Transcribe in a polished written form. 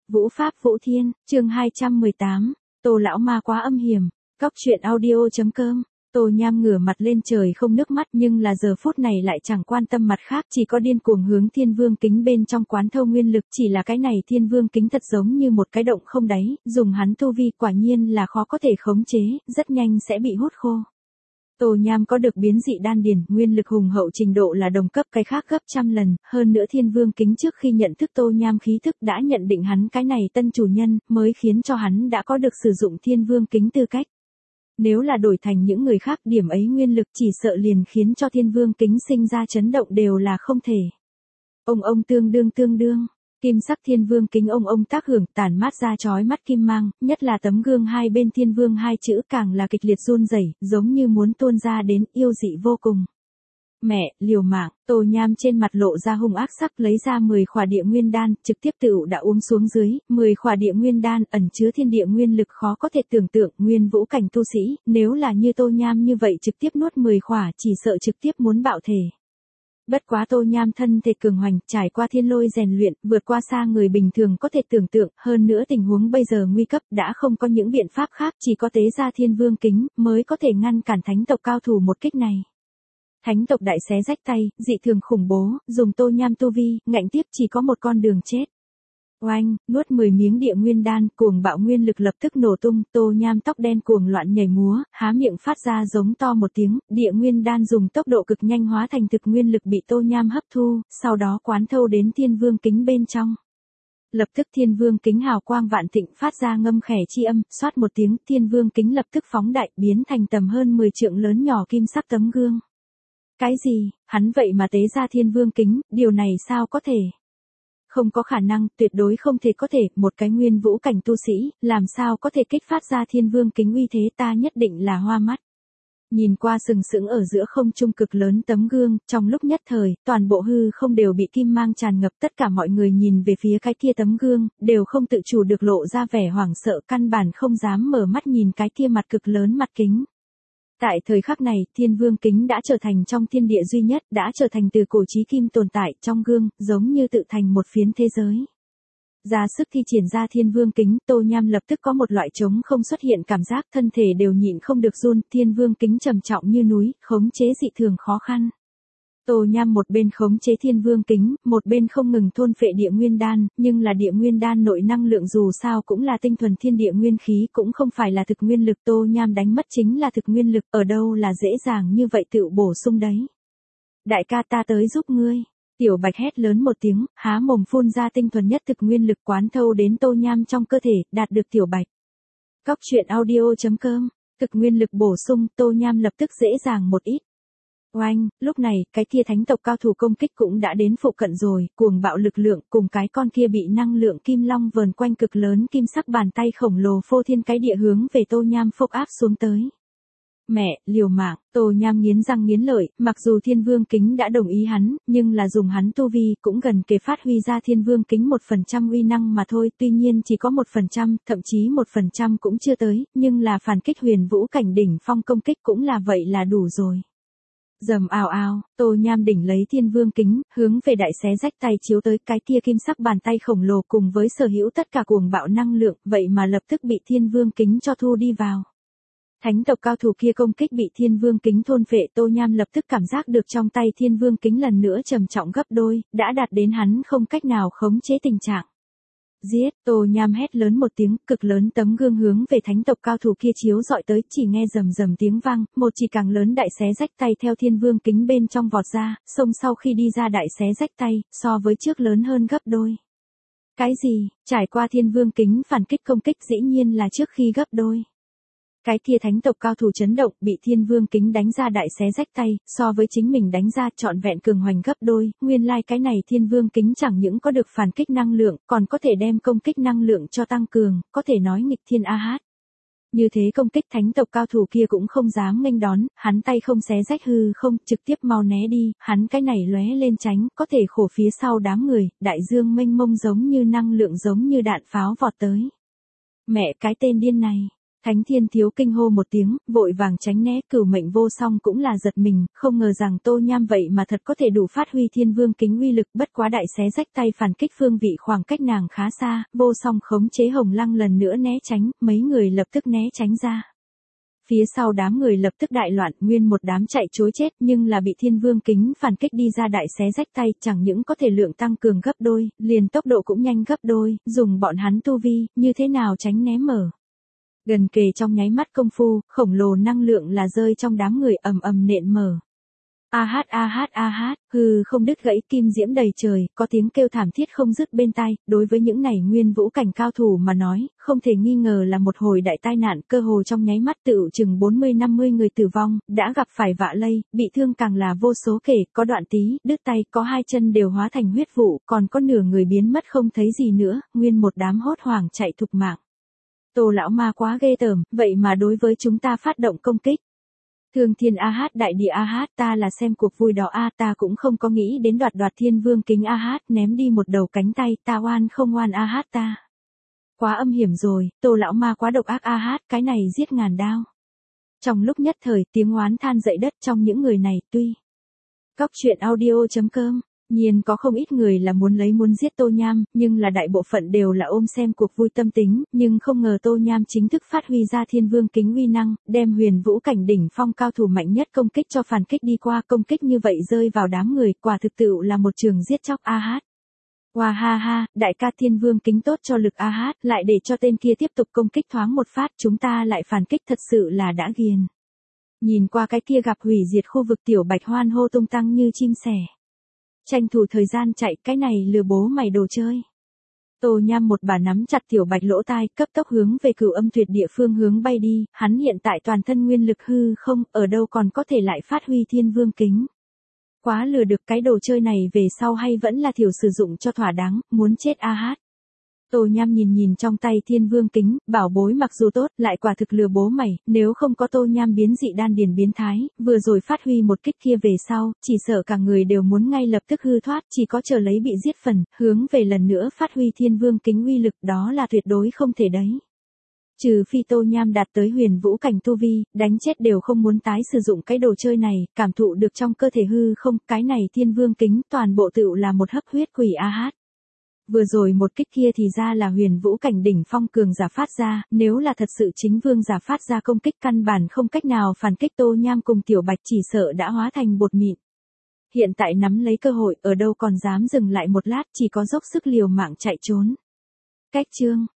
Vũ Pháp Vũ Thiên, chương 218, Tô lão ma quá âm hiểm. Cóc truyện audio.com. Tô Nham ngửa mặt lên trời không nước mắt, nhưng là giờ phút này lại chẳng quan tâm mặt khác, chỉ có điên cuồng hướng Thiên Vương Kính bên trong quán thâu nguyên lực. Chỉ là cái này Thiên Vương Kính thật giống như một cái động không đáy, dùng hắn tu vi quả nhiên là khó có thể khống chế, rất nhanh sẽ bị hút khô. Tô Nham có được biến dị đan điền, nguyên lực hùng hậu trình độ là đồng cấp cái khác gấp trăm lần, hơn nữa Thiên Vương Kính trước khi nhận thức Tô Nham khí thức đã nhận định hắn cái này tân chủ nhân, mới khiến cho hắn đã có được sử dụng Thiên Vương Kính tư cách. Nếu là đổi thành những người khác, điểm ấy nguyên lực chỉ sợ liền khiến cho Thiên Vương Kính sinh ra chấn động đều là không thể. Ông tương đương. Kim sắc Thiên Vương Kính ông tác hưởng, tản mát ra chói mắt kim mang, nhất là tấm gương hai bên Thiên Vương hai chữ càng là kịch liệt run rẩy, giống như muốn tuôn ra đến, yêu dị vô cùng. Mẹ, liều mạng. Tô Nham trên mặt lộ ra hung ác sắc, lấy ra 10 khỏa địa nguyên đan, trực tiếp tựu đã uống xuống dưới. 10 khỏa địa nguyên đan ẩn chứa thiên địa nguyên lực khó có thể tưởng tượng, nguyên vũ cảnh tu sĩ, nếu là như Tô Nham như vậy trực tiếp nuốt 10 khỏa chỉ sợ trực tiếp muốn bạo thể. Bất quá Tô Nham thân thể cường hoành, trải qua thiên lôi rèn luyện, vượt qua xa người bình thường có thể tưởng tượng, hơn nữa tình huống bây giờ nguy cấp, đã không có những biện pháp khác, chỉ có tế ra Thiên Vương Kính, mới có thể ngăn cản thánh tộc cao thủ một kích này. Thánh tộc đại xé rách tay, dị thường khủng bố, dùng Tô Nham tu vi, ngạnh tiếp chỉ có một con đường chết. Oanh, nuốt 10 miếng địa nguyên đan, cuồng bạo nguyên lực lập tức nổ tung, Tô Nham tóc đen cuồng loạn nhảy múa, há miệng phát ra giống to một tiếng, địa nguyên đan dùng tốc độ cực nhanh hóa thành thực nguyên lực bị Tô Nham hấp thu, sau đó quán thâu đến Thiên Vương Kính bên trong. Lập tức Thiên Vương Kính hào quang vạn thịnh phát ra ngâm khẻ chi âm, xoát một tiếng, Thiên Vương Kính lập tức phóng đại, biến thành tầm hơn 10 trượng lớn nhỏ kim sắc tấm gương. Cái gì, hắn vậy mà tế ra Thiên Vương Kính, điều này sao có thể? Không có khả năng, tuyệt đối không thể có thể, một cái nguyên vũ cảnh tu sĩ, làm sao có thể kích phát ra Thiên Vương Kính uy thế, ta nhất định là hoa mắt. Nhìn qua sừng sững ở giữa không trung cực lớn tấm gương, trong lúc nhất thời, toàn bộ hư không đều bị kim mang tràn ngập, tất cả mọi người nhìn về phía cái kia tấm gương, đều không tự chủ được lộ ra vẻ hoảng sợ, căn bản không dám mở mắt nhìn cái kia mặt cực lớn mặt kính. Tại thời khắc này, Thiên Vương Kính đã trở thành trong thiên địa duy nhất, đã trở thành từ cổ chí kim tồn tại trong gương, giống như tự thành một phiến thế giới. Ra sức thi triển ra Thiên Vương Kính, Tô Nham lập tức có một loại trống không xuất hiện cảm giác, thân thể đều nhịn không được run, Thiên Vương Kính trầm trọng như núi, khống chế dị thường khó khăn. Tô Nham một bên khống chế Thiên Vương Kính, một bên không ngừng thôn phệ địa nguyên đan, nhưng là địa nguyên đan nội năng lượng dù sao cũng là tinh thuần thiên địa nguyên khí, cũng không phải là thực nguyên lực, Tô Nham đánh mất chính là thực nguyên lực, ở đâu là dễ dàng như vậy tự bổ sung đấy. Đại ca ta tới giúp ngươi. Tiểu Bạch hét lớn một tiếng, há mồm phun ra tinh thuần nhất thực nguyên lực quán thâu đến Tô Nham trong cơ thể, đạt được Tiểu Bạch. Cóc truyện audio.com. Thực nguyên lực bổ sung, Tô Nham lập tức dễ dàng một ít. Oanh, lúc này, cái kia thánh tộc cao thủ công kích cũng đã đến phụ cận rồi, cuồng bạo lực lượng cùng cái con kia bị năng lượng kim long vờn quanh cực lớn kim sắc bàn tay khổng lồ phô thiên cái địa hướng về Tô Nham phốc áp xuống tới. Mẹ, liều mạng, Tô Nham nghiến răng nghiến lợi, mặc dù Thiên Vương Kính đã đồng ý hắn, nhưng là dùng hắn tu vi cũng gần kề phát huy ra Thiên Vương Kính 1% uy năng mà thôi, tuy nhiên chỉ có 1%, thậm chí 1% cũng chưa tới, nhưng là phản kích huyền vũ cảnh đỉnh phong công kích cũng là vậy là đủ rồi. Rầm ào ào, Tô Nham đỉnh lấy Thiên Vương Kính, hướng về đại xé rách tay chiếu tới, cái kia kim sắc bàn tay khổng lồ cùng với sở hữu tất cả cuồng bạo năng lượng, vậy mà lập tức bị Thiên Vương Kính cho thu đi vào. Thánh tộc cao thủ kia công kích bị Thiên Vương Kính thôn phệ, Tô Nham lập tức cảm giác được trong tay Thiên Vương Kính lần nữa trầm trọng gấp đôi, đã đạt đến hắn không cách nào khống chế tình trạng. Giết, Tô Nham hét lớn một tiếng, cực lớn tấm gương hướng về thánh tộc cao thủ kia chiếu dọi tới, chỉ nghe rầm rầm tiếng vang, một chỉ càng lớn đại xé rách tay theo Thiên Vương Kính bên trong vọt ra, xông sau khi đi ra đại xé rách tay, so với trước lớn hơn gấp đôi. Cái gì, trải qua Thiên Vương Kính phản kích công kích dĩ nhiên là trước khi gấp đôi. Cái kia thánh tộc cao thủ chấn động, bị Thiên Vương Kính đánh ra đại xé rách tay, so với chính mình đánh ra trọn vẹn cường hoành gấp đôi, nguyên lai cái này Thiên Vương Kính chẳng những có được phản kích năng lượng, còn có thể đem công kích năng lượng cho tăng cường, có thể nói nghịch thiên a hát. Như thế công kích thánh tộc cao thủ kia cũng không dám nghênh đón, hắn tay không xé rách hư không, trực tiếp mau né đi, hắn cái này lóe lên tránh, có thể khổ phía sau đám người, đại dương mênh mông giống như năng lượng giống như đạn pháo vọt tới. Mẹ cái tên điên này. Thánh Thiên Thiếu kinh hô một tiếng, vội vàng tránh né, Cửu Mệnh Vô Song cũng là giật mình, không ngờ rằng Tô Nham vậy mà thật có thể đủ phát huy Thiên Vương kính uy lực, bất quá đại xé rách tay phản kích phương vị khoảng cách nàng khá xa, Vô Song khống chế Hồng Lăng lần nữa né tránh, mấy người lập tức né tránh ra. Phía sau đám người lập tức đại loạn, nguyên một đám chạy trối chết, nhưng là bị Thiên Vương kính phản kích đi ra đại xé rách tay, chẳng những có thể lượng tăng cường gấp đôi, liền tốc độ cũng nhanh gấp đôi, dùng bọn hắn tu vi, như thế nào tránh né mở. Gần kề trong nháy mắt công phu, khổng lồ năng lượng là rơi trong đám người ầm ầm nện mở. Hừ không đứt gãy, kim diễm đầy trời, có tiếng kêu thảm thiết không dứt bên tai, đối với những này nguyên vũ cảnh cao thủ mà nói, không thể nghi ngờ là một hồi đại tai nạn, cơ hồ trong nháy mắt tựu chừng 40-50 người tử vong, đã gặp phải vạ lây, bị thương càng là vô số kể, có đoạn tí, đứt tay, có hai chân đều hóa thành huyết vụ, còn có nửa người biến mất không thấy gì nữa, nguyên một đám hốt hoảng chạy thục mạng. Tô lão ma quá ghê tởm, vậy mà đối với chúng ta phát động công kích. Thương thiên đại địa ta là xem cuộc vui đó ta cũng không có nghĩ đến đoạt Thiên Vương kính ném đi một đầu cánh tay, ta oan không oan ta. Quá âm hiểm rồi, Tô lão ma quá độc ác cái này giết ngàn đao. Trong lúc nhất thời tiếng oán than dậy đất trong những người này, tuy Cóc truyện audio.com nhiên có không ít người là muốn giết Tô Nham, nhưng là đại bộ phận đều là ôm xem cuộc vui tâm tính, nhưng không ngờ Tô Nham chính thức phát huy ra Thiên Vương kính uy năng, đem huyền vũ cảnh đỉnh phong cao thủ mạnh nhất công kích cho phản kích đi qua, công kích như vậy rơi vào đám người, quả thực tự là một trường giết chóc Wow ha, đại ca Thiên Vương kính tốt cho lực lại để cho tên kia tiếp tục công kích thoáng một phát, chúng ta lại phản kích, thật sự là đã ghiền. Nhìn qua cái kia gặp hủy diệt khu vực tiểu bạch hoan hô tung tăng như chim sẻ. Tranh thủ thời gian chạy, cái này lừa bố mày đồ chơi. Tô Nham một bà nắm chặt tiểu bạch lỗ tai, cấp tốc hướng về Cửu Âm Tuyệt địa phương hướng bay đi, hắn hiện tại toàn thân nguyên lực hư không, ở đâu còn có thể lại phát huy Thiên Vương kính. Quá lừa được, cái đồ chơi này về sau hay vẫn là thiểu sử dụng cho thỏa đáng, muốn chết Tô Nham nhìn trong tay Thiên Vương kính, bảo bối mặc dù tốt, lại quả thực lừa bố mày, nếu không có Tô Nham biến dị đan điền biến thái, vừa rồi phát huy một kích kia về sau, chỉ sợ cả người đều muốn ngay lập tức hư thoát, chỉ có chờ lấy bị giết phần, hướng về lần nữa phát huy Thiên Vương kính uy lực, đó là tuyệt đối không thể đấy. Trừ phi Tô Nham đạt tới huyền vũ cảnh tu vi, đánh chết đều không muốn tái sử dụng cái đồ chơi này, cảm thụ được trong cơ thể hư không, cái này Thiên Vương kính toàn bộ tựu là một hấp huyết quỷ Vừa rồi một kích kia thì ra là huyền vũ cảnh đỉnh phong cường giả phát ra, nếu là thật sự chính vương giả phát ra công kích căn bản không cách nào phản kích, Tô Nham cùng tiểu bạch chỉ sợ đã hóa thành bột mịn. Hiện tại nắm lấy cơ hội, ở đâu còn dám dừng lại một lát, chỉ có dốc sức liều mạng chạy trốn. Cách chương